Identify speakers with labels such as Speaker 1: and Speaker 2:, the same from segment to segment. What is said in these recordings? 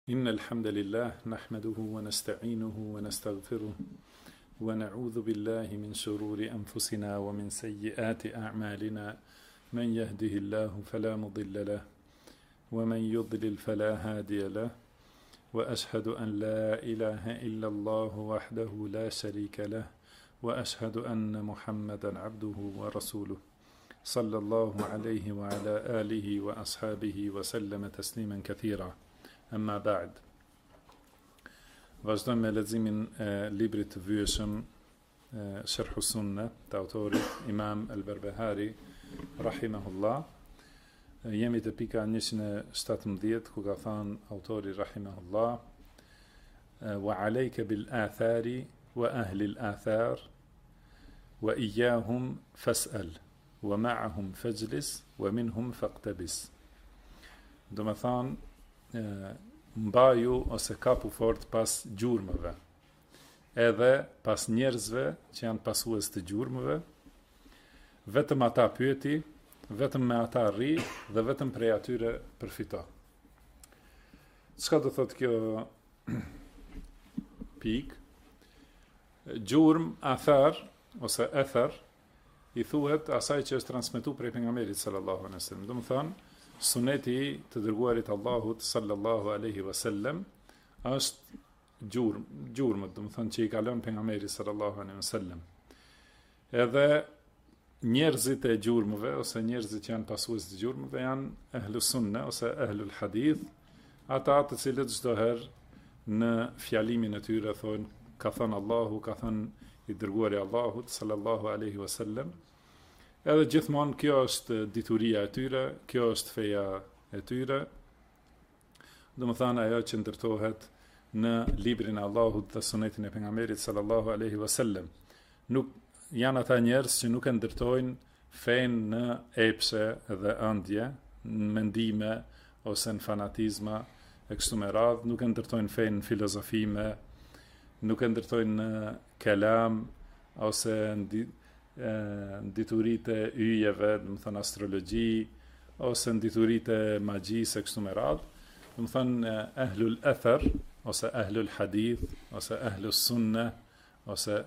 Speaker 1: إن الحمد لله نحمده ونستعينه ونستغفره ونعوذ بالله من شرور أنفسنا ومن سيئات أعمالنا من يهده الله فلا مضل له ومن يضلل فلا هادي له وأشهد أن لا إله إلا الله وحده لا شريك له وأشهد أن محمدا عبده ورسوله صلى الله عليه وعلى آله وأصحابه وسلم تسليما كثيرا. Amma ba'd. Vazhdojmë me leximin e librit të vyeshëm Sharh Sunna të autorit Imam Al-Barbahari rahimahullah. Jemi te pika 117 ku ka thënë autori rahimahullah: wa alayka bil athari wa ahli al athar wa iyyahum fas'al wa ma'ahum fajlis wa minhum faqtabis. Do të thonë mbaju ose kapu fort pas gjurmëve, edhe pas njerëzve që janë pasues të gjurmëve, vetëm ata pyeti, vetëm me ata rri dhe vetëm prej atyre përfito. Çka do thotë kjo pik? Gjurm, athar ose ether i thuhet asaj që është transmetuar prej pejgamberit sallallahu alaihi wasallam. Domethënë suneti të dërguarit Allahut sallallahu alaihi wasallam është gjurmë, do të thonë që i ka lënë pejgamberi sallallahu alaihi wasallam. Edhe njerëzit e gjurmëve ose njerëzit që janë pasues të gjurmëve janë ahlus sunne ose ahlul hadith, ata të cilët çdo herë në fjalimin e tyre thonë ka thënë Allahu, ka thënë i dërguari Allahut sallallahu alaihi wasallam. Edhe gjithmonë kjo është dituria e tyre, kjo është feja e tyre. Domethënë ajo që ndërtohet në librin e Allahut dhe sunetin e pejgamberit sallallahu alaihi wasallam. Nuk janë ata njerëz që nuk e ndërtojnë fen në epse dhe ëndje, në mendime ose në fanatizma e kështu me radhë, nuk e ndërtojnë fen në filozofime, nuk e ndërtojnë në kelam ose në dituritë e yjeve, do të thënë astrologji, ose dituritë e magjisë e kështu me radhë. Do të thënë ahlul athar ose ahlul hadith ose ahlus sunne ose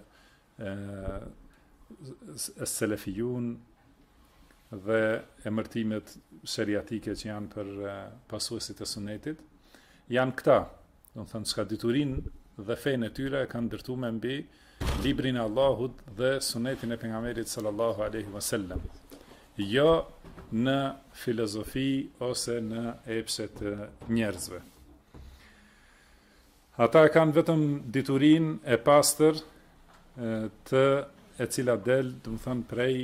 Speaker 1: as-salafiyun dhe emërtimet sheriatike që janë për pasuesit e sunetit janë këta. Do të thënë çka diturinë dhe fenë e tyre kanë ndërtuar me mbi librin e Allahut dhe sunetin e pejgamberit sallallahu alaihi wasallam. Jo në filozofi ose në epse të njerëzve. Ata kanë vetëm diturinë e pastër të e cila del, do të thënë prej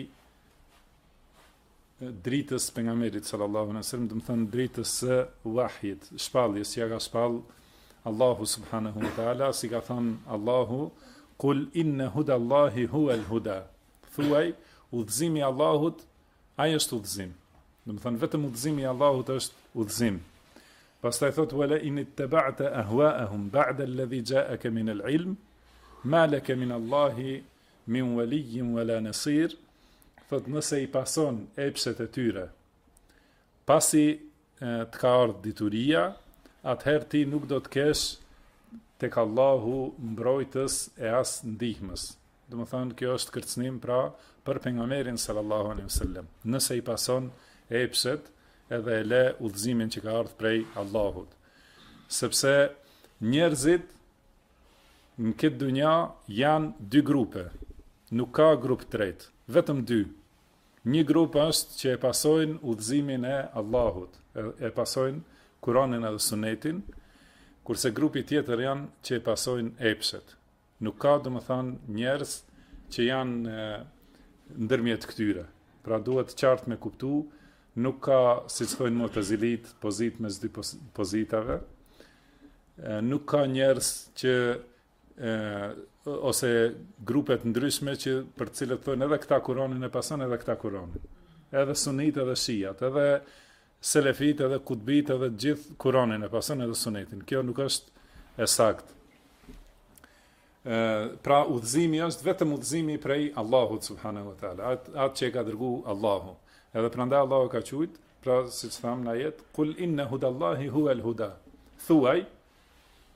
Speaker 1: dritës pejgamberit sallallahu alaihi wasallam, do të thënë dritës së wahjit, shpalljes që ka shpall Allahu subhanahu wa taala, si ka thënë Allahu: Kul inna huda Allahi huwa al-huda. Thuaj, udhëzimi i Allahut, ai është udhëzim. Do të thënë vetëm udhëzimi i Allahut është udhëzim. Pastaj thotë: Wala in ittaba'ta ahwa'ahum ba'da alladhi ja'aka min al-'ilm, ma laka min Allahi min waliyyin wala nasir. Thotë nëse i pason epshet e tyre, pasi të ka ardhur dituria, atëherë ti nuk do të kesh tek Allahu mbrojtës e as ndihmës. Do të thonë kjo është kërcënim pra për pejgamberin sallallahu alaihi wasallam. Nëse i pason epshet edhe e le udhëzimin që ka ardhur prej Allahut. Sepse njerëzit në këtë dunja janë dy grupe. Nuk ka grup tret, vetëm dy. Një grup është që e pasojnë udhëzimin e Allahut, e pasojnë Kur'anin edhe Sunetin, kurse grupi tjetër janë që e pasojnë epshet. Nuk ka, do më thanë, njerëz që janë ndërmjet këtyre. Pra duhet qartë me kuptu, nuk ka, si që thojnë Mu'tazilit, pozit mes dy pozitave, nuk ka njerëz që, ose grupet ndryshme që për cilët thojnë edhe këta Kur'anin e pason edhe këta Kur'anin. Edhe sunit edhe shijat, edhe selefit edhe kutbit edhe gjithë Kur'anin e pason edhe sunetin. Kjo nuk është e saktë. Pra udhëzimi është vetëm udhëzimi prej Allahut subhanahu wa taala, atë që e ka dërgu Allahu. Edhe prandaj Allahu ka thujt, pra siç tham në ajet, kul inna hudallahi huwal huda. Thuaj,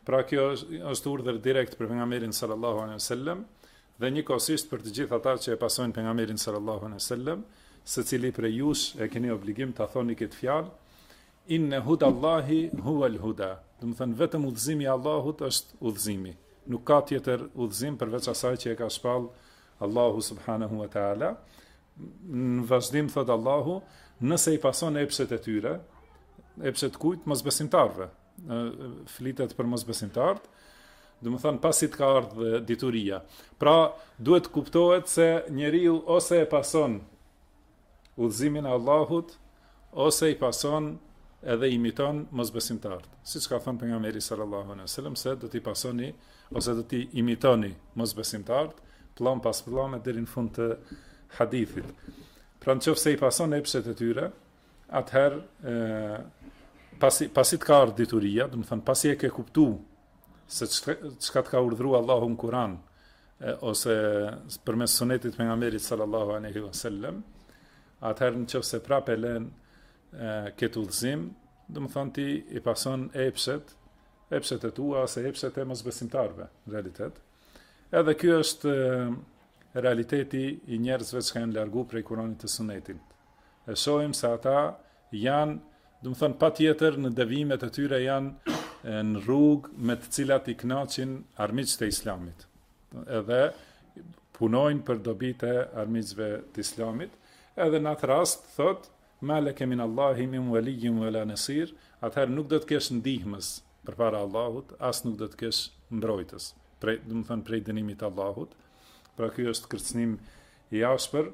Speaker 1: Pra kjo është urdhër direkt për pejgamberin sallallahu alaihi wasallam dhe njëkohësisht për të gjithë ata që e pasojnë pejgamberin sallallahu alaihi wasallam, secili prej jush e keni obligim ta thoni këtë fjalë, inna hudallahi huwal huda. Do të thënë vetëm udhëzimi i Allahut është udhëzimi. Nuk ka tjetër udhëzim përveç asaj që e ka shpall Allahu subhanahu wa taala. Në vazhdim thot Allahu, nëse i pason epshet e tyre, epshet kujt? Mosbesimtarve. Flitet për mosbesimtarët, do të thënë pasi të ka ardhur dituria. Pra, duhet kuptohet se njeriu ose e pason udhëzimin e Allahut, ose i pason edhe imiton mosbesimtarët. Siç ka thënë pejgamberi sallallahu alaihi wasallam se do t'i pasoni ose do t'i imitoni mosbesimtarët, pllon pas pllone deri në fund të hadithit. Pra nëse i pason epshet e tyre, atëherë pasi të ka ardhur dituria, do të thënë pasi e ke kuptuar se çka të ka urdhëruar Allahu në Kur'an ose përmes sunetit pejgamberit sallallahu alaihi wasallam, atëherë nëse prapë lën këtë udhëzim, do të thënë ti i pason epshet e tua ose epshet e mosbesimtarëve në realitet. Edhe ky është realiteti i njerëzve që kanë largu prej Kuranit të Sunetit. E shohim se ata janë, do të thënë patjetër në devimet e tyre janë në rrugë me të cilat i kënaqin armiqtë e Islamit. Edhe punojnë për dobit e armiqve të Islamit. Edhe në atë rast thot ma leke min Allahi min walijin wala nasir, atëherë nuk do të kesh ndihmës përpara Allahut, as nuk do të kesh mbrojtës, do të thënë prej dënimit të Allahut. Pra ky është kërcënim i ashpër.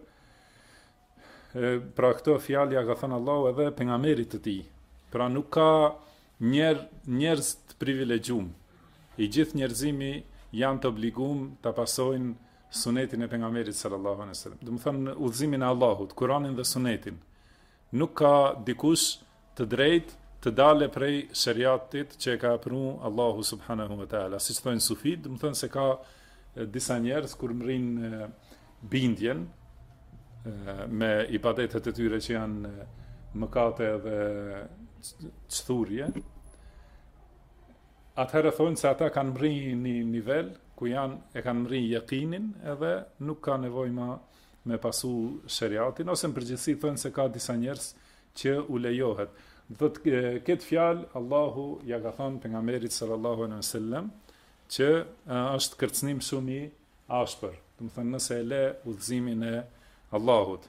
Speaker 1: Pra këto fjalë ja ka thënë Allahu edhe pejgamberit të tij. Pra nuk ka njerëz të privilegjuar. I gjithë njerëzimi janë të obliguar ta pasojnë sunetin e pejgamberit sallallahu alaihi wasallam. Do të thënë udhëzimin e Allahut, Kur'anin dhe sunetin. Nuk ka dikush të drejtë të dale prej shariatit që e ka pranuar Allahu subhanahu wa taala. Siç thonë sufit, do të thënë se ka disa njerëz kur mrin bindjen me ibadetet e tyre që janë mëkate dhe çthurje, atëherë thonë se ata kanë mri një nivel ku e kanë mri yakinin edhe nuk ka nevojë më me pasu shariatin, ose në përgjithësi thonë se ka disa njerëz që u lejohet. Thotë këtë fjalë Allahu ja ka thënë pejgamberit sallallahu alaihi wasallam që është kërcënim shumë i ashpër. Do të thënë nëse e le udhëzimin e Allahut.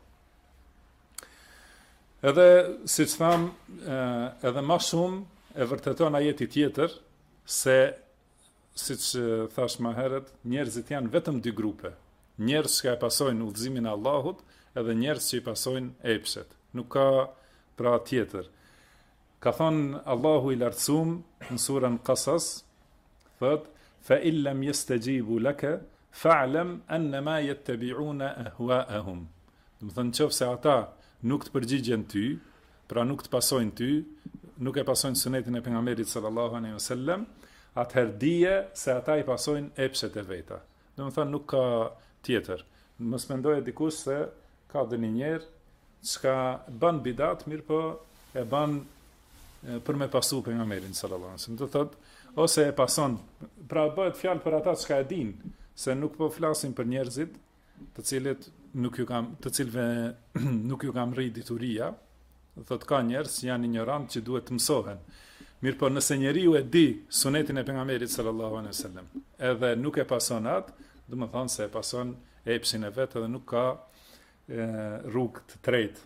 Speaker 1: Edhe siç tham, edhe më shumë e vërteton ajeti tjetër se siç thash më herët, njerëzit janë vetëm dy grupe. Njerëz që e pasojnë udhëzimin e Allahut edhe njerëz që i pasojnë epshet. Nuk ka pra tjetër. Ka thënë Allahu i lartësuar në surën Qasas, thotë fa illam yastajibu laka fa'lam annama yattabi'una ahwa'ahum. Do të thënë nëse ata nuk të përgjigjen ty, pra nuk të pasojnë ty, nuk e pasojnë sunetin e pejgamberit sallallahu alaihi wasallam, atëherë dije se ata i pasojnë epshet e veta. Do të thënë nuk ka tjetër. Mos mendoje dikush se ka dënë njerë çka bën bidat, mirë po e bën për me pasu pejgamberin sallallahu alaihi wasallam. Do thotë ose e pason, pra bëhet fjalë për ata që e dinë, se nuk po flasim për njerëzit të cilëve nuk ju kam rri dituria. Thotë ka njerëz që janë ignorant që duhet të mësohen. Mirë po nëse njeriu e di sunetin e pejgamberit sallallahu alaihi wasallam, edhe nuk e pason atë, do të thonë se e pason epsin e vet edhe nuk ka rrugë të drejtë.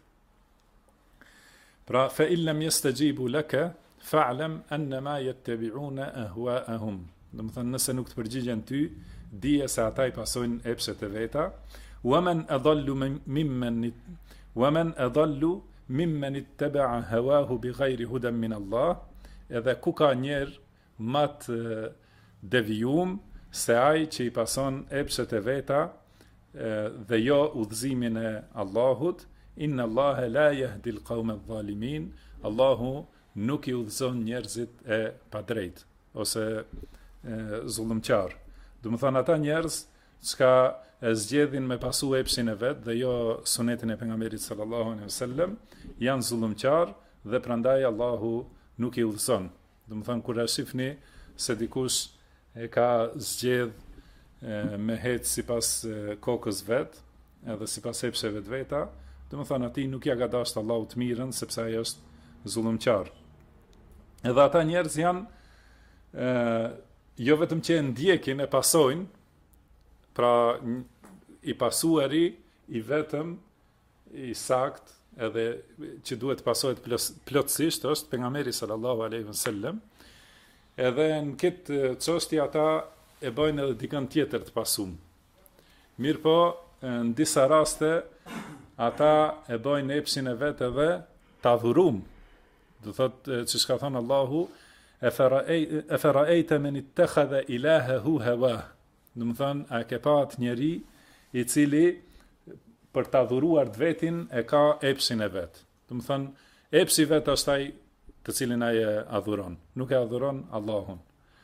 Speaker 1: Pra fa illam yastajibu laka fa'lam annama yattabi'una ahwa'ahum. Do të thënë nëse nuk të përgjigjen ty, dije se ata i pasojnë epshet e veta. Wa man adallu mimman ittaba'a hawahu bighayri hudan min Allah. Edhe ku ka njerë më të devijum se ai që i pason epshet e veta dhe jo udhëzimin e Allahut. Inna Allaha la yahdi al-qawma adh-dhalimin. Allahu nuk i udhëzon njerëzit e padrejt ose zullumqar. Do të thonë ata njerëz që e zgjedhin me pasu epsin e vet dhe jo sunetin e pejgamberit sallallahu alaihi wasallam, janë zullumqar dhe prandaj Allahu nuk i udhëzon. Do të thonë kur e shihni se dikush e ka zgjedh me hec sipas kokës vet, edhe sipas epsheve të veta, domethënë atij nuk ja ka dashur Allahu të mirën sepse ai është zullumqtar. Edhe ata njerëz janë jo vetëm që e ndjekin e pasojnë, pra i pasuari i vetëm i sakt edhe që duhet të pasohet plotësisht është pejgamberi sallallahu alaihi wasallam. Edhe në këtë çështje ata e bëjnë edhe dikën tjetër të pasum. Mirë po, në disa raste ata e bëjnë epsin e vetë edhe të adhurum. Do thotë që shka thonë Allahu, e feraejte men ittakhadha ilahahu hawa. Do më thonë, a ke pa atë njeri i cili për të adhuruar të vetin e ka epsin e vetë. Do më thonë, epsi vetë është ai të cilin ai e adhuron. Nuk e adhuron Allahun.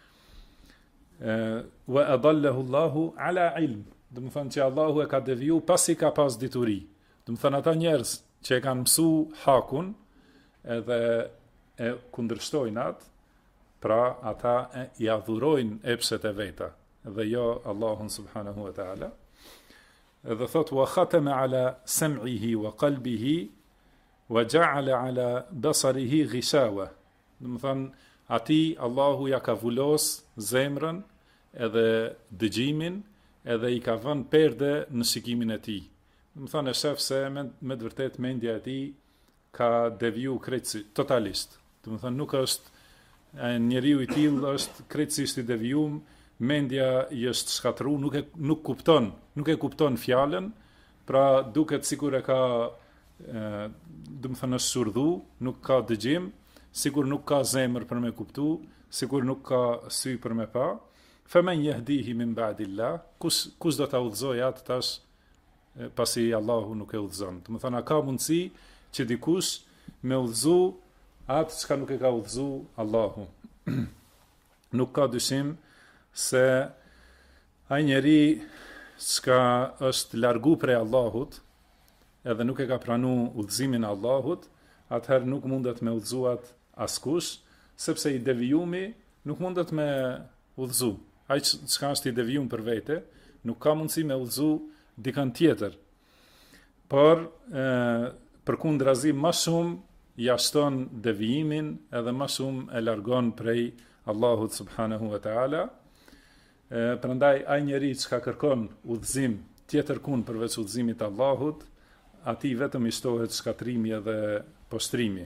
Speaker 1: Wa adallahu Allahu ala ilm. Do më thonë që Allahu e ka deviju pasi ka pas dituri. Do më thonë ata njerëz që e kanë mësu hakun edhe e kundërshtojnë atë, pra ata i adhurojnë epset e veta dhe jo Allahun subhanahu wa ta'ala. Edhe thot wa khatama ala sam'ihi wa qalbihi wa ja'ala ala basarihi ghishawa. Do të thon ati Allahu ja ka vulos zemrën edhe dëgjimin edhe i ka vënë perde në shikimin e tij. Do të thon e shef se me të vërtet mendja e tij ka deviju krejtësisht totalisht. Do të thon nuk është njeriu i tillë është krejtësisht i devijuar, mendja i është shkatru, nuk e kupton fjalën, pra duket sikur e ka, do të thënë është surdhu, nuk ka dëgjim, sikur nuk ka zemër për me kuptu, sikur nuk ka sy për me pa. Faman yahdihi min ba'dillah, kush do ta udhëzojë atë tash pasi Allahu nuk e udhëzon. Do të thënë ka mundësi që dikush me udhëzu atë çka nuk e ka udhëzu Allahu. Nuk ka dyshim se ai njeri që është largu prej Allahut edhe nuk e ka pranu udhëzimin e Allahut, atëherë nuk mundet me udhëzuat askush, sepse i devijumi nuk mundet me udhëzu. Ai që është i devijum për vete, nuk ka mundësi me udhëzu dikën tjetër. Por, përkundrazi ma shumë jashton devijimin edhe ma shumë e largon prej Allahut subhanahu wa ta'ala. Prandaj ai njeri që ka kërkon udhëzim tjetër kun përveç udhëzimit të Allahut, atij vetëm i shtohet shkatrimi edhe poshtrimi.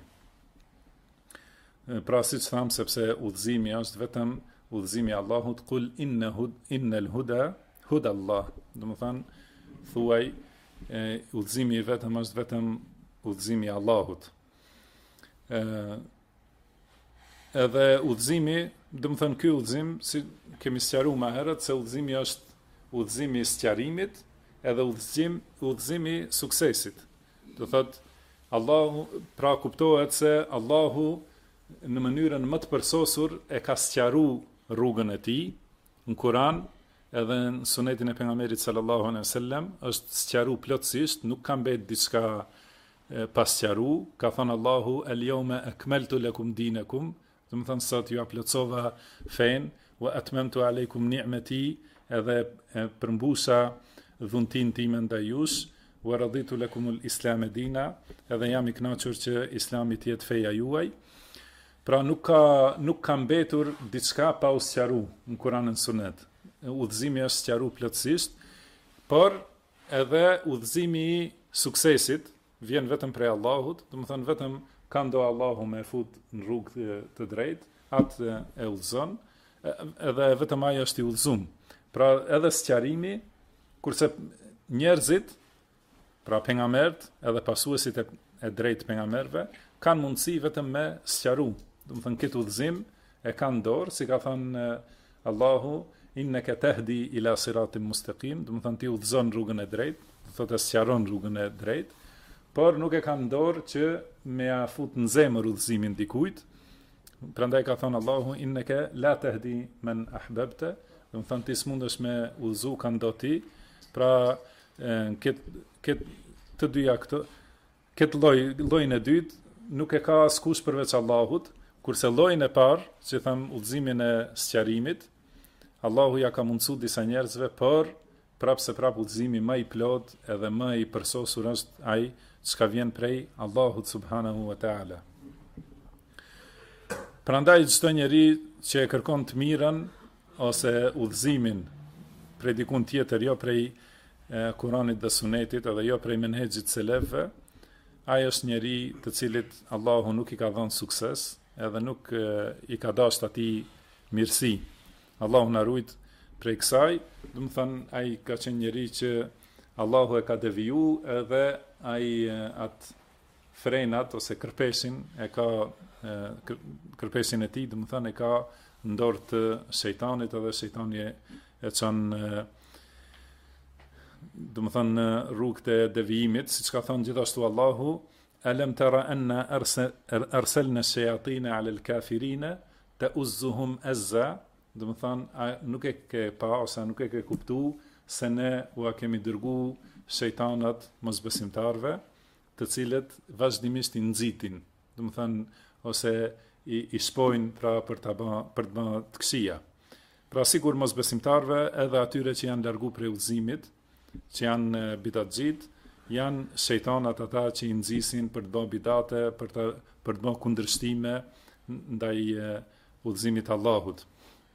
Speaker 1: Pra siç tham, sepse udhëzimi është vetëm udhëzimi i Allahut, kul innal huda Allah. Do të thënë, thuaj udhëzimi vetëm është vetëm udhëzimi i Allahut. Edhe udhëzimi, do të thënë ky udhëzim, si kemi sqaruar më herët, se udhëzimi është udhëzimi i sqarimit edhe udhëzimi i suksesit. Do thotë Allahu, pra kuptohet se Allahu në mënyrën më të përsosur e ka sqaruar rrugën e tij në Kur'an edhe në sunetin e pejgamberit sallallahu alaihi wasallam, është sqaruar plotësisht, nuk ka mbet diçka pa sqaruar. Ka thënë Allahu al-yawma akmaltu lakum dinakum, do të thënë sot ju plotësova fen, wa atmamtu alaykum ni'mati, edhe përmbusha dhuntin time ndaj jush, wa raditu lakum al-islam dina, edhe jam i kënaqur që Islami të jetë feja juaj. Pra nuk ka mbetur diçka pa u sqaruar në Kur'an dhe Sunet. Udhëzimi është sqaruar plotësisht, por edhe udhëzimi i suksesit vjen vetëm prej Allahut, do të thënë vetëm ka ndo Allahu me fut në rrugë të drejtë, atë e udhëzon, edhe vetëm ai është i udhëzuar. Pra edhe sqarimi, kurse njerëzit, pra pejgamberët edhe pasuesit e drejtë pejgamberëve, kanë mundësi vetëm me sqaru. Do të thënë këtë udhëzim e kanë dorë, si ka thënë Allahu, innaka tahdi ila siratin mustaqim, do të thënë ti udhëzon rrugën e drejtë, do të thotë sqaron rrugën e drejtë, por nuk e kanë dorë që me ja fut në zemër udhëzimin dikujt. Prandaj ka thënë Allahu, innaka la tahdi man ahbabta, do të thënë ti s'mundesh me udhëzu kando ti. Pra këtë dyja këto, këtë llojin e dytë nuk e ka askush përveç Allahut, Kurse llojin e parë, që them udhëzimin e sqarimit, Allahu ja ka mundsu disa njerëzve, por prapë se prapë udhëzimi më i plot edhe më i përsosur është ai çka vjen prej Allahut subhanahu wa taala. Prandaj çdo njeri që e kërkon të mirën ose udhëzimin prej dikun tjetër, jo prej Kuranit dhe Sunetit, edhe jo prej menhexhit selefëve, ai është njeri të cilit Allahu nuk i ka dhënë sukses, edhe nuk i ka dashur atij mirësi. Allahu na ruajt prej kësaj, do të thënë ai ka qenë njeri që Allahu e ka deviju, edhe ai atë frenat ose kërpesin e ka kërpesin e tij, do të thënë e ka në dorë të shejtanit, edhe shejtani e çon do të thënë në rrugët e devijimit, siç ka thënë gjithashtu Allahu: "Alam tara anna arsalna ash-shayatin 'ala al-kafirin ta'uzzuhum azza", do të thënë nuk e ke pa ose nuk e ke kuptu se ne u kemi dërgu shejtanat mosbesimtarve, të cilët vazhdimisht i nxitin, do të thënë ose i shpojnë pra për të bërë të këqija. Pra sikur mosbesimtarve, edhe atyre që janë largu prej udhëzimit, që janë bidatxhit, janë shejtanat ata që i nxisin për të bërë bidate, për të bërë kundërshtime ndaj udhëzimit të Allahut.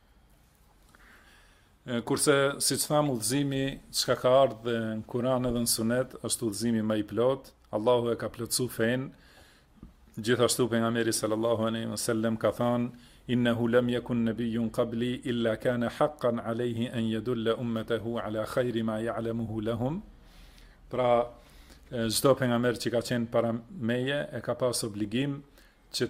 Speaker 1: Kurse, siç tham, udhëzimi çka ka ardhur në Kur'an edhe në Sunet është udhëzimi më i plot. Allahu e ka plotsu fen. Gjithashtu pejgamberi sallallahu alaihi wasallam ka thënë: "Innahu lam yakun nabiyyun qabli illa kana haqqan alayhi an yadulla ummatahu ala khayri ma ya'lamuhu lahum." Pra, çdo pejgamber që ka qenë para meje e ka pas obligim që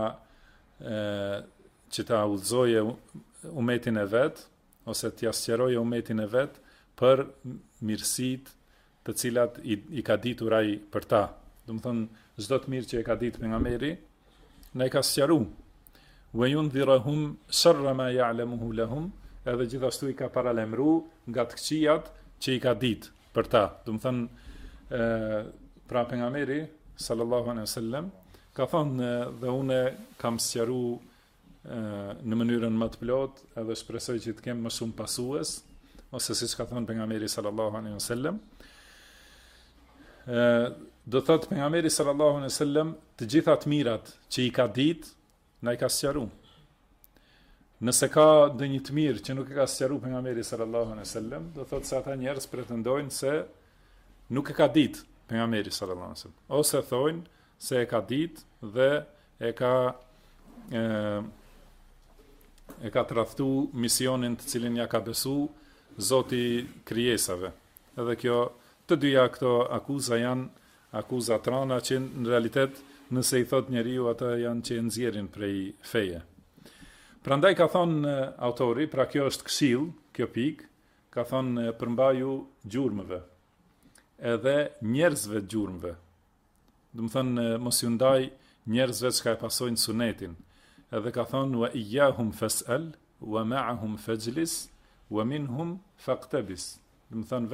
Speaker 1: ta udhëzoje umetin e vet, ose t'ia sqaroje umetin e vet për mirësitë të cilat i ka ditur ai për ta. Do të thonë, çdo të mirë që e ka ditë pejgamberi, ne ka sqaruar. Wa yundhirahum sharra ma ya'lamuhu lahum, edhe gjithashtu i ka paralajmëruar nga të këqijat që i ka ditë për ta. Do të thonë, pra pejgamberi sallallahu alaihi wasallam ka thonë, dhe unë kam sqaruar në mënyrën më të plot, edhe shpresoj që të kem më shumë pasues, ose siç ka thënë pejgamberi sallallahu alaihi wasallam. Do thotë pejgamberi sallallahu alaihi wasallam, të gjitha të mirat që i ka ditë, na i ka sqaruar. Nëse ka ndonjë të mirë që nuk e ka sqaruar pejgamberi sallallahu alaihi wasallam, do thotë se ata njerëz pretendojnë se nuk e ka ditë pejgamberi sallallahu alaihi wasallam, ose thonë se e ka ditë dhe e ka tradhtu misionin të cilin ja ka besu Zoti krijesave. Edhe kjo, të dyja këto akuza janë akuza trana që në realitet nëse i thot njeriu, ata janë që e nxjerrin prej feje. Prandaj ka thonë autori, pra kjo është këshill, kjo pikë, ka thonë përmbaju gjurmëve, edhe njerëzve të gjurmëve. Do të thonë mos ju ndaj njerëzve që e pasojnë sunetin. Edhe ka thonë wa iyahum fas'al wa ma'ahum fajlis wa minhum faqtabis. Do të thonë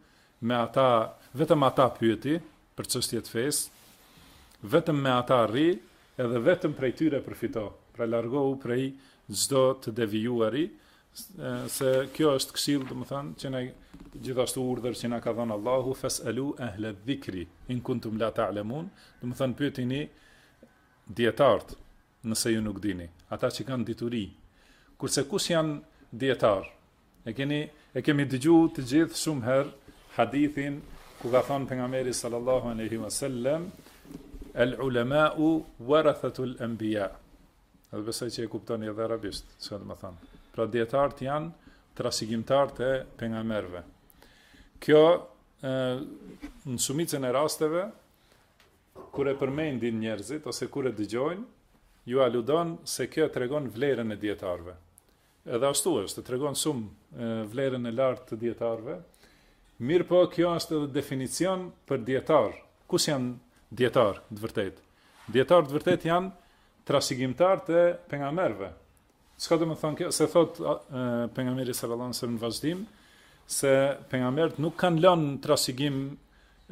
Speaker 1: vetëm ata pyeti për çështje të fesë, vetëm me ata rri, edhe vetëm prej tyre përfito. Pra largohu prej çdo të devijuari, se kjo është këshill, do të thonë, që ne gjithashtu urdhër që na ka dhënë Allahu, fas'alu ahla dhikri in kuntum la ta'lamun. Do të thonë pyetini dietarët nëse ju nuk dini, ata që kanë dituri. Kurse kush janë dietar? E kemi dëgjuar të gjithë shumë herë hadithin ku ka thënë pejgamberi sallallahu alaihi wasallam: "El ulama'u warathatul anbiya." Edhe besoj që e kuptoni edhe arabisht, çfarë do të thonë. Pra dietarët janë trashëgimtarët e pejgamberëve. Kjo në shumicën e rasteve kur e përmendin njerëzit ose kur e dëgjojnë, ju aludon se kjo tregon vlerën e dietarëve. Edhe ashtu është, tregon shumë vlerën e lartë të dietarëve. Mirë po, kjo është edhe definicion për dietar. Kush janë dietar të vërtet? Dietar të vërtet janë trashëgimtarët e pejgamberëve. Çka do të thonë kjo? Se thot pejgamberi sallallahu alajhi wasallam në vazhdim se pejgamberët nuk kanë lënë trashëgim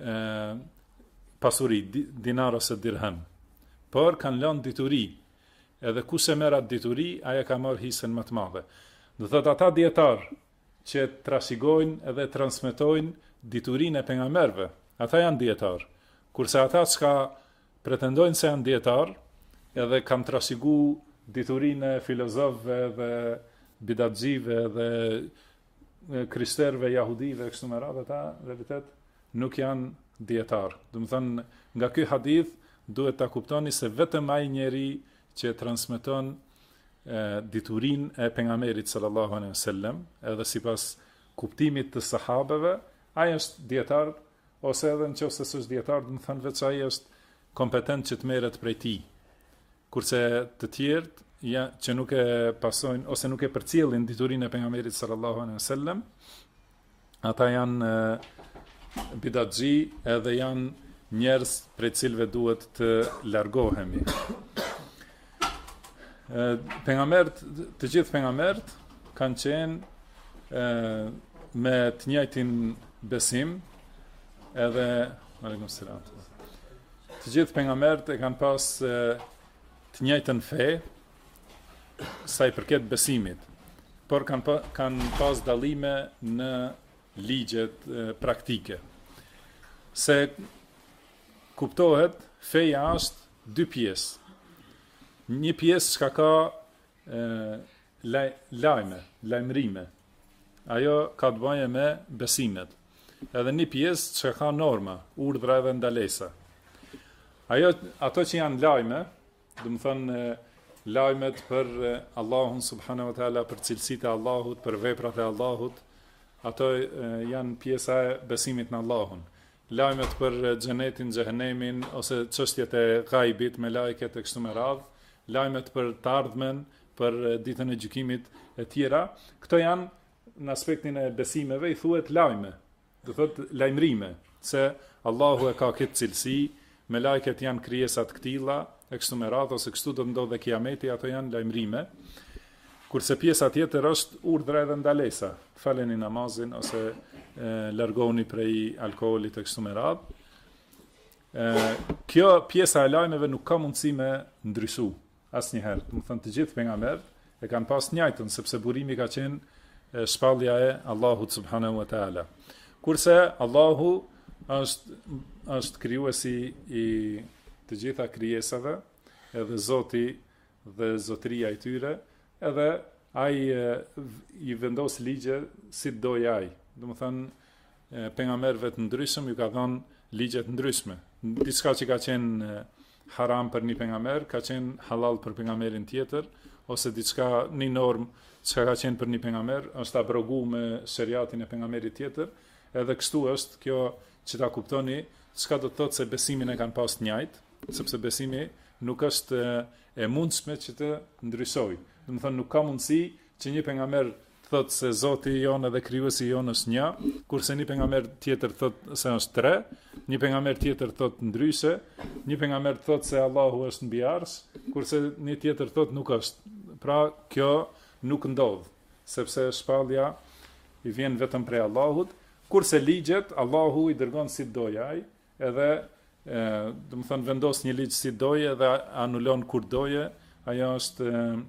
Speaker 1: pasuri, dinar ose dirham, por kanë lënë dituri. edhe kush e merr atë dituri, ai e ka marrë hisën më të madhe. Do thotë ata dietar që trashëgojnë edhe transmetojnë diturinë e pejgamberëve, ata janë dietar. Kurse ata që pretendojnë se janë dietar, edhe kanë trashëguar diturinë e filozofëve dhe bidatxive dhe kristerëve, jahudive kështu me radhë, ata realitet nuk janë dietar. Do të thënë, nga ky hadith duhet ta kuptoni se vetëm ai njeri që transmeton diturinë e pejgamberit sallallahu alaihi wasallam, edhe sipas kuptimit të sahabeve, ai është dietar, ose edhe nëse s'është dietar, do të thënë veç ai është kompetent që të merret prej tij. Kurse të tjerët që nuk e pasojnë ose nuk e përcjellin diturinë e pejgamberit sallallahu alaihi wasallam, ata janë bidatxhi edhe janë njerëz prej cilëve duhet të largohemi. Të gjithë pejgamberët kanë qenë me të njëjtin besim, edhe aleikum selam. Të gjithë pejgamberët e kanë pas të njëjtën fe sa i përket besimit, por kanë pas dallime në ligjet praktike. Se kuptohet, feja është dy pjesë. Një pjesë që ka lajmërime. Ajo ka të bëjë me besimet. Edhe një pjesë që ka norma, urdhra dhe ndalesa. Ato që janë lajme, do të thënë lajmet për Allahun subhanahu wa taala, për cilësitë e Allahut, për veprat e Allahut, ato janë pjesa e besimit në Allahun. Lajmet për xhenetin, xhehenemin, ose çështjet e ghaibit me lajket e kështu me radhë, lajmet për të ardhmen, për ditën e gjykimit e tjera, këto janë në aspektin e besimeve i thuhet lajme, do thotë lajmërime, se Allahu e ka këtë cilësi, me lajket janë krijesat këtilla, e kështu me radhë, ose kështu do të ndodhe kiameti, ato janë lajmërime. Kurse pjesa tjetër është urdhra edhe ndalesa, faleni namazin ose largoni prej alkoolit e kështu me radhë. Kjo pjesa e lajmeve nuk ka mundësi me ndryshu asnjëherë. Do të thënë të gjithë pejgamberët e kanë pas njëjtën, sepse burimi ka qenë shpallja e Allahut subhanahu wa taala. Kurse Allahu është krijuesi i të gjitha krijesave, edhe Zoti dhe zotëria e tyre, edhe ai i vendos ligje si dojë ai. Do të thënë pejgamberëve të ndryshëm ju ka dhënë ligje të ndryshme. Diçka që ka qenë haram për një pejgamber, ka qenë halal për pejgamberin tjetër, ose diçka një normë që ka qenë për një pejgamber, është abroguar me shariatin e pejgamberit tjetër, edhe kështu është kjo që ta kuptoni, çka do të thotë se besimin e kanë pas të njëjtë, sepse besimi nuk është e mundshme që të ndryshojë. Do të thonë nuk ka mundësi që një pejgamber të thotë se Zoti jon edhe krijuesi jon është një, kurse një pejgamber tjetër thotë se është tre, një pejgamber tjetër thotë ndryshe, një pejgamber thotë se Allahu është mbi arsh, kurse një tjetër thotë nuk është. Pra kjo nuk ndodh, sepse shpallja i vjen vetëm prej Allahut, kurse ligjet Allahu i dërgon si dojë ai, edhe do të thonë vendos një ligj si doje dhe anulon kur doje, ajo është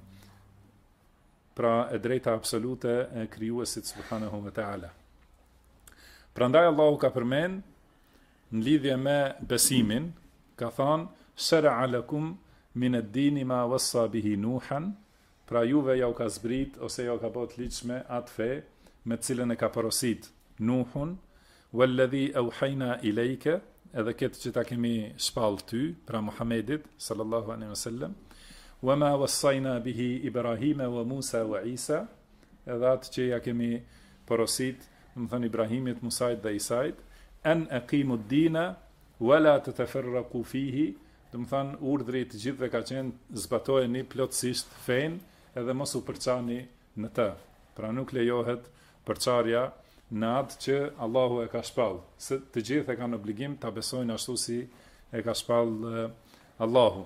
Speaker 1: pra e drejta absolute e krijuesit subhanahu wa taala. Prandaj Allahu ka përmend në lidhje me besimin, ka thënë shara'a lakum min ad-dini ma wassa bihi Nuhan, pra juve ja u ka zbrit ose ja u ka bot ligjshme atë fe me të cilën e ka porosit Nuhun, walladhi awhayna ilayka, edhe këtë që ta kemi shpall ty, pra Muhamedit sallallahu alaihi wasallam, wama wassayna bihi Ibrahima wa Musa wa Isa, edhe atë që ja kemi porosit, do të thënë Ibrahimit, Musait dhe Isait, an aqimu ad-dina wala tatafarraqu fihi, do të thënë urdhri të gjithëve ka qenë zbatojeni plotësisht fen, edhe mos u përçani në të. Pra nuk lejohet përçarja në atë që Allahu e ka shpall. Se të gjithë e kanë obligim ta besojnë ashtu si e ka shpall Allahu.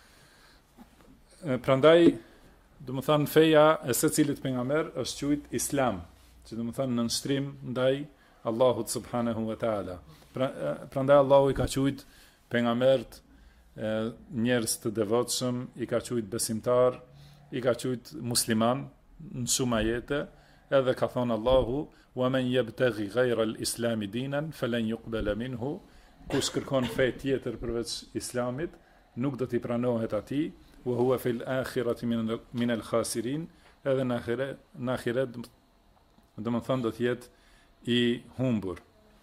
Speaker 1: Prandaj, do të thënë feja e secilit pejgamber është quajtur Islam, që do të thënë në nënshtrim ndaj Allahut subhanahu wa taala. Prandaj Allahu i ka quajtur pejgambert njerëz të devotshëm, i ka quajt besimtar, i ka quajt musliman në shumë ajete, edhe ka thonë Allahu, wa man yabtaghi ghayra al-islam dinan falan yuqbala minhu, kush kërkon fe tjetër përveç islamit, nuk do t'i pranohet atij, wa huwa fil akhirati min al-khasirin, edhe në ahiret do të thonë do të jetë i humbur.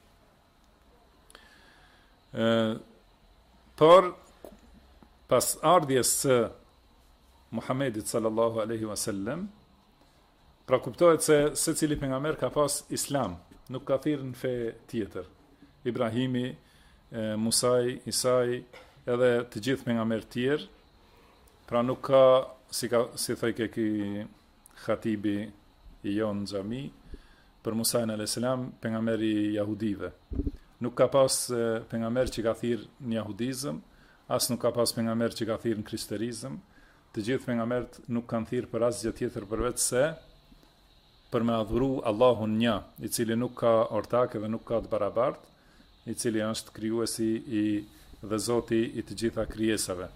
Speaker 1: Por pas ardhjes së Muhamedit sallallahu alaihi wasallam, pra kuptohet se secili pejgamber ka pas islam, nuk ka thirrë në fe tjetër. Ibrahimi, Musai, Isai, edhe të gjithë pejgamberët tjerë, pra nuk ka si thoj ke ky khatibi i jon në xhami, për Musa alayhis salam, pejgamberi i jahudive. Nuk ka pas pejgamber që ka thirrë në jahudizëm, as nuk ka pas pejgamber që ka thirrë në krishterizëm. Të gjithë pejgamberët nuk kanë thirrë për asgjë tjetër përveç se për me adhuru Allahun një, i cili nuk ka ortak dhe nuk ka të barabartë, i cili është krijuesi dhe Zoti i të gjitha krijesave.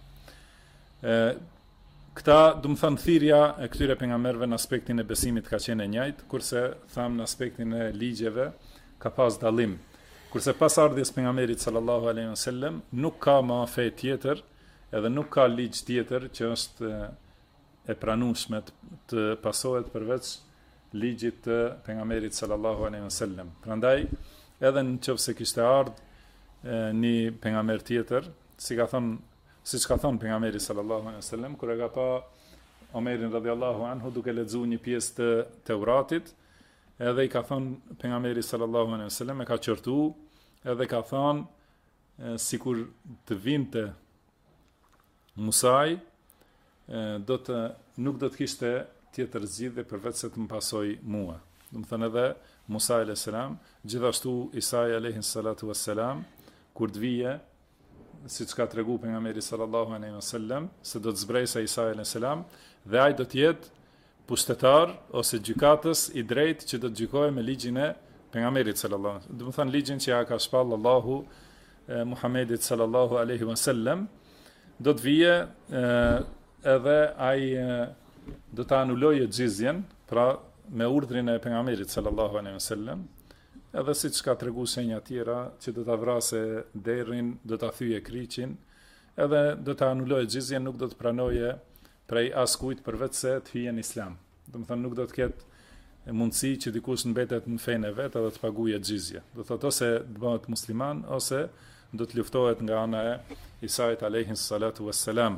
Speaker 1: Këta, do të thënë, thirrja e këtyre pejgamberëve në aspektin e besimit ka qenë e njëjtë, kurse tham në aspektin e ligjeve ka pas dallim. Kurse pas ardhjes pejgamberit sallallahu alaihi wasallam nuk ka më fe tjetër, edhe nuk ka ligj tjetër që është e pranueshme të pasohet përveç ligjit të pejgamberit sallallahu alaihi wasallam. Prandaj, edhe nëse kishte ardhur një pejgamber tjetër, siç ka thënë pejgamberi sallallahu alaihi wasallam, kur e ka pa Omerin radhiyallahu anhu duke lexuar një pjesë të Teuratit, edhe i ka thënë pejgamberi sallallahu alaihi wasallam, e ka qortu, edhe ka thënë sikur të vinte Musai, nuk do të kishte tjetër zgjidhje përveç se të më pasoj mua. Do të thënë edhe Musa alayhis salam, gjithashtu Isa alayhis salatu wassalam, kur të vije, siç ka treguar pejgamberi sallallahu alaihi wasallam, se do të zbresë Isa alayhis salam, dhe ai do të jetë pushtetar ose gjykatës i drejtë që do të gjykojë me ligjin e pejgamberit sallallahu alaihi wasallam. Do të thënë ligjin që ja ka shpall Allahu Muhamedit sallallahu alaihi wasallam, do të vije edhe ai do të anulojë xhizjen, pra me urdhrin e pejgamberit sallallahu alaihi wasallam, edhe siç ka treguar shenja tjera që do ta vrasë derrin, do ta thyje kriqin, edhe do ta anulojë xhizjen, nuk do të pranoje prej askujt përveç se të hyjë në islam. Do të thënë nuk do të ketë mundësi që dikush mbetet në fenë e vet edhe të paguajë xhizje. Do thotë ose të bëhet musliman ose do të luftohet nga ana e Isait alayhi salatu wassalam.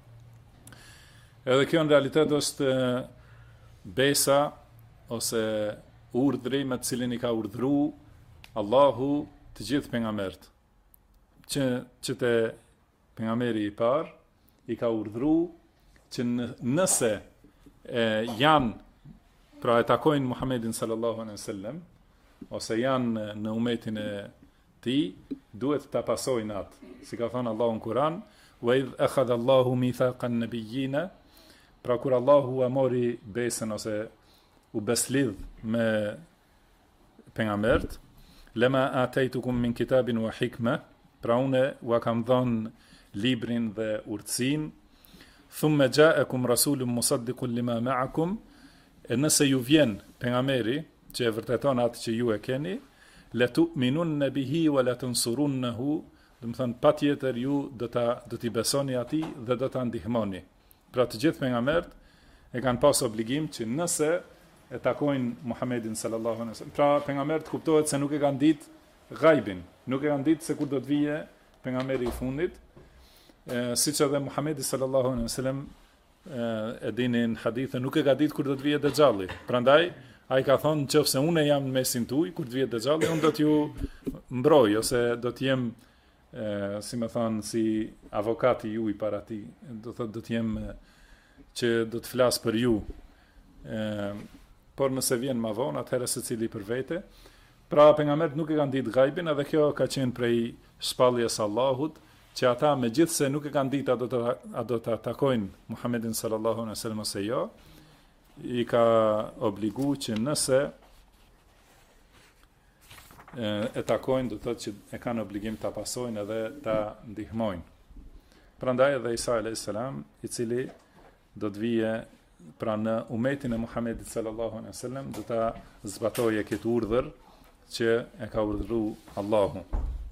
Speaker 1: Edhe kjo në realitet është besa ose urdhri me të cilin i ka urdhëruar Allahu të gjithë pejgamberët. Që te pejgamberi i parë i ka urdhëruar që nëse janë, pra e takojnë Muhammedin sallallahu alaihi wasallam, ose janë në umetin e tij, duhet ta pasojnë atë. Si ka thënë Allahu në Kur'an, wa idh akhadha Allahu mithaqan nabiyyina, pra kur Allahu mori besën ose u beslidh me pejgamberët, lema ataytukum min kitabin wa hikma, pra unë u kam dhënë librin dhe urtësinë, thumma ja'akum rasulun musaddiqun lima ma'akum, e nëse ju vjen pejgamberi që e vërteton atë që ju e keni, la tu'minunna bihi wa la tansurunnahu, do të thënë patjetër ju do t'i besoni atij dhe do ta ndihmoni. Pra të gjithë pejgamberët e kanë pas obligim që nëse e takojnë Muhammedin sallallahu alaihi wasallam, pra pejgamberët kuptohet se nuk e kanë ditë ghaibin, nuk e kanë ditë se kur do të vije pejgamberi i fundit, siç edhe Muhammedi sallallahu alaihi wasallam e dini në hadithe, nuk e ka ditë kur do të vije Dejjalli. Prandaj ai ka thonë, nëse unë jam në mesin tuaj kur të vije Dejjalli, unë do t'ju mbroj ose do të jem si më thonë, si avokati ju i para ti, do të jem që do të flas për ju. Por nëse vjen më vonë, atëherë secili për vete. Pra pejgamberët nuk e kanë ditë ghaibin, edhe kjo ka qenë prej shpalljes Allahut, që ata me gjithë se nuk e kanë ditë a do të takojnë Muhammedin sallallahu alaihi wasallam ose jo, i ka obligu që nëse e takojnë, do të thotë që e kanë obligim ta pasojnë edhe ta ndihmojnë. Prandaj edhe Isa alayhis salam, i cili do të vije pra në umetin e Muhamedit sallallahu alaihi wasallam, do ta zbatojë këtë urdhër që e ka urdhëruar Allahu.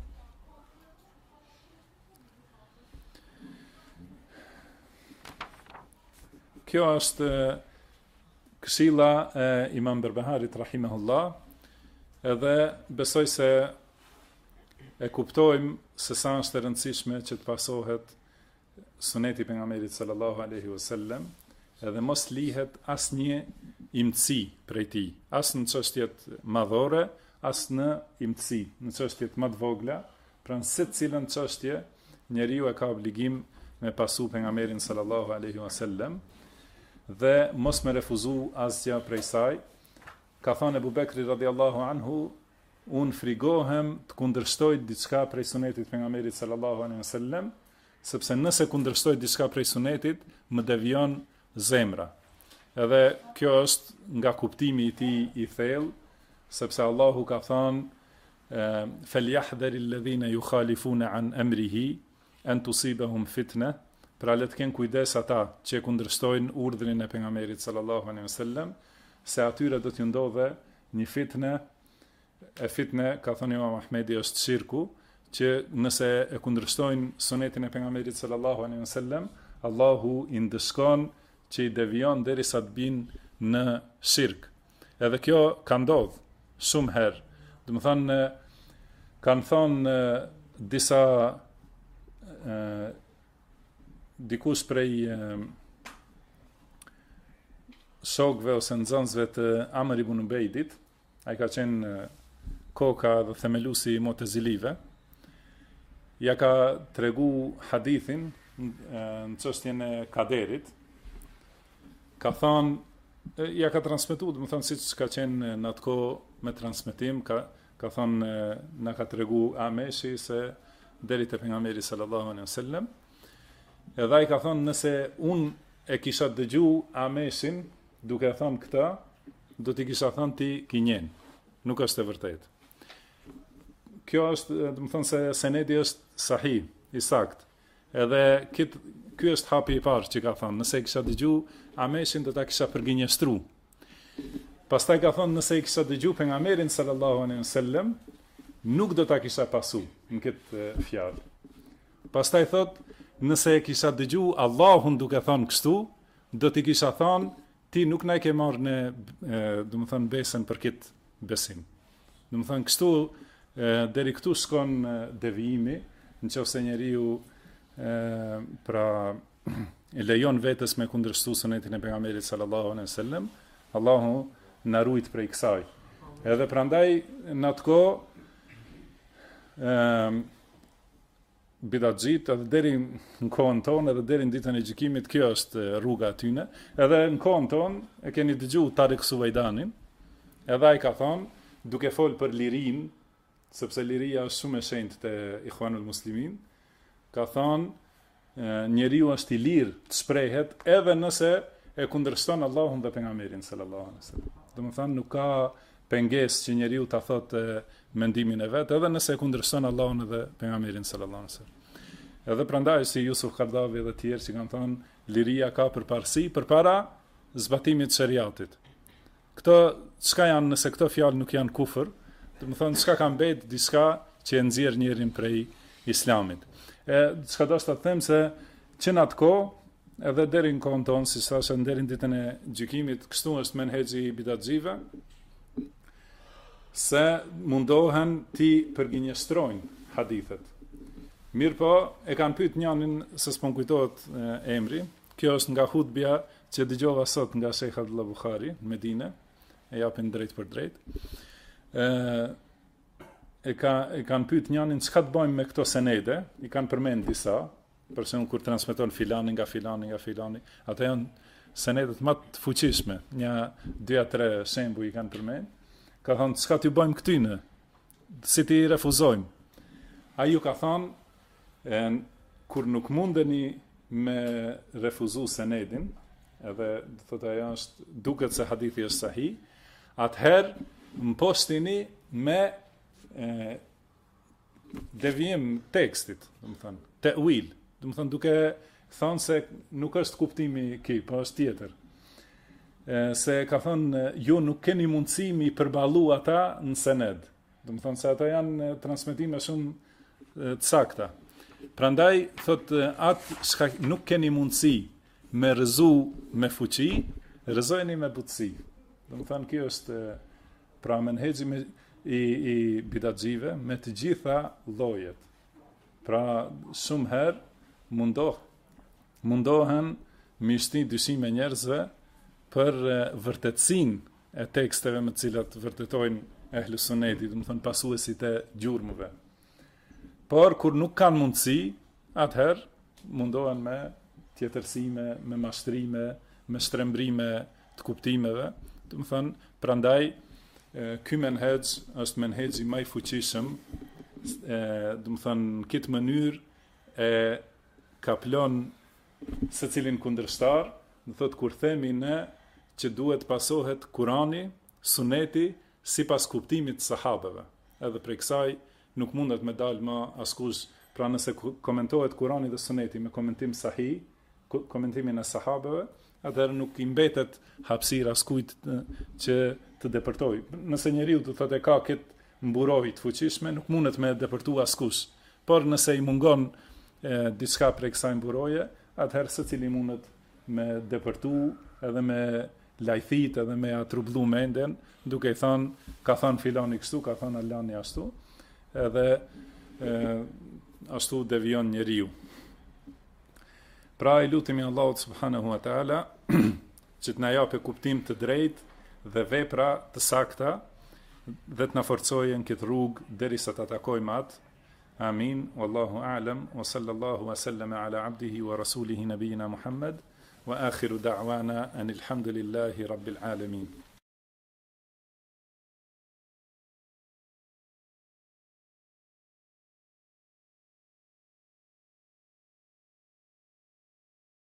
Speaker 1: Kjo është këshilla e Imam Berbeharit rahimahullah, edhe besoj se e kuptojmë se sa është e rëndësishme që të pasohet suneti pejgamberit sallallahu alaihi wasallam, edhe mos lihet asnjë imtësi prej tij, as në çështjet madhore, as në imtësi, në çështjet më të vogla, pra në secilën çështje njeriu e ka obligim me pasu pejgamberin sallallahu alaihi wasallam dhe mos me refuzu asgjë prej saj. Ka thënë Ebu Bekri radiallahu anhu, unë frigohem të kundërshtoj diçka prej sunetit pejgamberit sallallahu alaihi wasallam, sepse nëse kundërshtoj diçka prej sunetit, më devion zemra. Edhe kjo është nga kuptimi i tij i thellë, sepse Allahu ka thënë falyahdhari alladhina yukhalifuna an amrihi an tusibahum fitna, pra le të kenë kujdes ata që kundërshtojnë urdhrin e pejgamberit sallallahu alaihi wasallam, se atyre do t'ju ndodhe një fitne. E fitne, ka thënë Imam Ahmedi, është shirku, që nëse e kundërshtojnë sunetin e pejgamberit sallallahu alaihi wasallam, Allahu i ndëshkon që i devion derisa të binë në shirk. Edhe kjo ka ndodhur shumë herë. Do të thonë, kanë thonë disa dikush prej shokëve ose nxënësve të Amr ibn Ubejdit, ai ka qenë koka dhe themelusi i Mu'tazilive, ja ka tregu hadithin në çështjen e kaderit. Ka thonë, ja ka transmetuar, do të thonë siç ka qenë në atë kohë me transmetim, ka thonë na ka tregu Ameshi se deri te pejgamberi sallallahu alaihi wasallam. Edhe ai ka thonë, nëse unë e kisha dëgju Ameshin duke thonë këta, do t'i kisha thonë ti kinjen. Nuk është e vërtetë. Kjo është, do të thonë se senedi është sahih, i sakt. Edhe ky është hapi i parë që ka thonë, nëse kisha dëgju Ameshin do ta kisha përgjinjestru. Pastaj ka thonë, nëse i kisha dëgju pejgamberin sallallahu alaihi wasallam, nuk do ta kisha pasu në këtë fjalë. Pastaj thotë, nëse e kisha dëgju Allahun duke thonë kështu, do t'i kisha thonë, ti nuk na e ke marrë në, do të thonë, besën për këtë besim. Do të thonë, kështu deri këtu shkon devijimi, nëse njeriu pra e lejon vetes me kundërshtu sunetin e pejgamberit sallallahu alaihi wasallam, Allahu na ruajt prej kësaj. Edhe prandaj në atë kohë bidatxhit, edhe deri në kohën tonë, edhe deri në ditën e gjykimit, kjo është rruga e tyre. Edhe në kohën tonë e keni dëgjuar Tariq Suvajdanin, edhe ai ka thonë, duke fol për lirin, sepse liria është shumë e shenjtë te Ikhwanul Muslimin, ka thonë njeriu është i lirë të shprehet edhe nëse e kundërshton Allahun dhe pejgamberin sallallahu alaihi wasallam. Domethënë nuk ka pengesë që njeriu ta thotë mendimin e vet, edhe nëse e kundërshton Allahun dhe pejgamberin sallallahu alaihi wasallam. Edhe prandaj si Yusuf Kardavi dhe të tjerë që kanë thënë liria ka përparësi përpara zbatimit të şeriatit. Këto çka janë, nëse këto fjalë nuk janë kufër, domethënë çka ka mbet diçka që e nxjerr njërin prej islamit. Çka do të them se që në atë kohë, edhe deri në kohën tonë, si thashë, deri në ditën e gjykimit, kështu është menhexhi i bidatxhive, se mundohen ti përgjinjestrojnë hadithet. Mirë po, e kanë pyet njënin, se s'po kujtohet emri, kjo është nga hutbja që dëgjova sot nga Sheikh Abdullah Buhari në Medinë, e japin drejt për drejt. E kanë pyet njënin çka të bëjmë me këto senede, i kanë përmend disa, për shembull kur transmeton filani nga filani, ato janë senedet më të fuqishme, një 2-3 shembuj i kanë përmend. Ka thonë, çka t'ju bëjmë këtyne, si t'i refuzojmë. Ai ju ka thonë, kur nuk mundeni me refuzu senedin, edhe thotë ajo është, duket se hadithi është sahih, atëherë mpostini me devijim tekstit, do të thonë, te'wil, Do të thonë duke thënë se nuk është kuptimi ky, po është tjetër. Se ka thënë ju nuk keni mundësi mi përballu ata në sened. Do të thonë se ata janë transmetime shumë të sakta. Prandaj thot atë shka nuk keni mundësi me rëzu me fuqi, rëzojeni me butësi. Do të thonë kjo është pra menhexhi i bidatxive me të gjitha llojet. Pra shumë herë mundohen me shti dyshime njerëzve për vërtetësinë e teksteve me të cilat vërtetojnë ehli suneti, do të thonë pasuesit e gjurmëve. Por kur nuk kanë mundësi, atëherë mundohen me tjetërsime, me mashtrime, me shtrembrime të kuptimeve. Do të thonë, prandaj ky menhexh është menhexhi më i fuqishëm, do të thonë në këtë mënyrë e kaplon secilin kundërshtar, do thotë kur themi ne që duhet pasohet Kurani, Suneti sipas kuptimit të sahabeve. Edhe prej kësaj nuk mundet me dalë më askush, pra nëse komentohet Kurani dhe Suneti me komentim sahih, komentimin e sahabeve, atëherë nuk i mbetet hapësira askujt që të depërtoj. Nëse njeriu do thotë ka këtë mburojë të fuqishme, nuk mundet me depërtu askush. Por nëse i mungon diçka prej kësaj mburoje, atëherë secili mundet me depërtu edhe me lajthit edhe me atrublu menden, duke i thënë, ka thënë filani kështu, ka thënë Allani ashtu, edhe ashtu devion njeriu. Pra i lutemi Allahut subhanahu wa taala që të na japë kuptim të drejtë dhe vepra të sakta dhe të na forcojë në këtë rrugë derisa ta takojmë atë. Amin. Wallahu a'lam wa sallallahu wa sallama ala abdihi wa rasulihi nabiyina Muhammad wa akhiru da'wana anil hamdulillahi rabbil alamin.